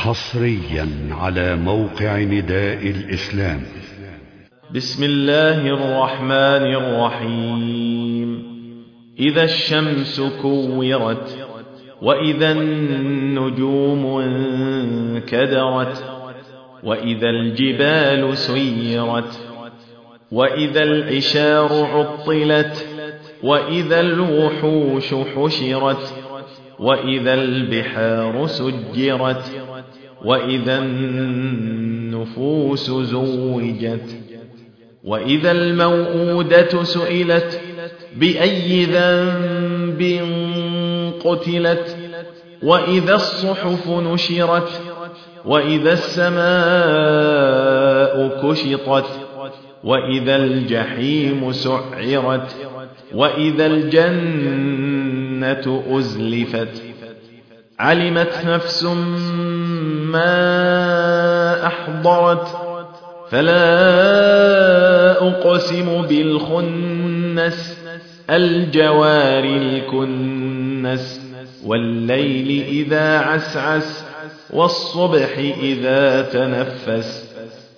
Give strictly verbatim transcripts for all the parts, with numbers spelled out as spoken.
حصريا على موقع نداء الإسلام. بسم الله الرحمن الرحيم. إذا الشمس كورت، وإذا النجوم انكدرت، وإذا الجبال سيرت، وإذا العشار عطلت، وإذا الوحوش حشرت، وإذا البحار سجرت، وإذا النفوس زوجت، وإذا الموءودة سئلت بأي ذنب قتلت، وإذا الصحف نشرت، وإذا السماء كشطت، وإذا الجحيم سعرت، وإذا الجنة أزلفت. علمت نفس ما أحضرت، فلا أقسم بالخنس، الجوار الكنس، والليل إذا عسعس، والصبح إذا تنفس.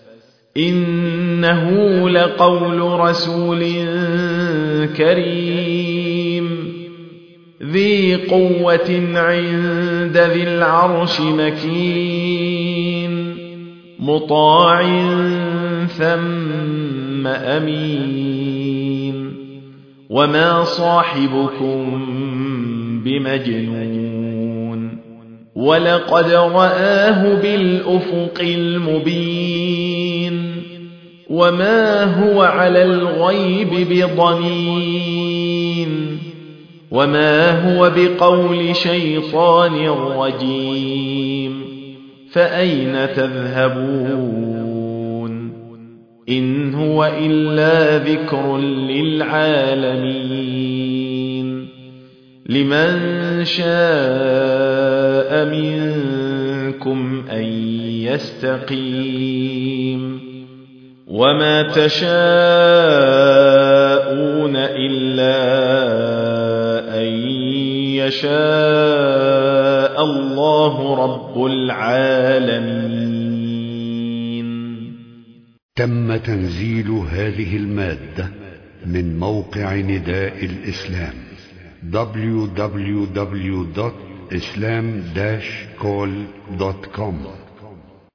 إنه لقول رسول كريم ذي قوة عند ذي العرش مكين، مطاع ثم أمين. وما صاحبكم بمجنون، ولقد رآه بالأفق المبين. وما هو على الغيب بضنين، وما هو بقول شيطان رجيم. فأين تذهبون؟ إن هو إلا ذكر للعالمين. لمن شاء منكم أن يستقيم. وما تشاءون إلا أن يشاء الله رب العالمين. تم تنزيل هذه المادة من موقع نداء الإسلام دبليو دبليو دبليو دوت إسلام داش كول دوت كوم.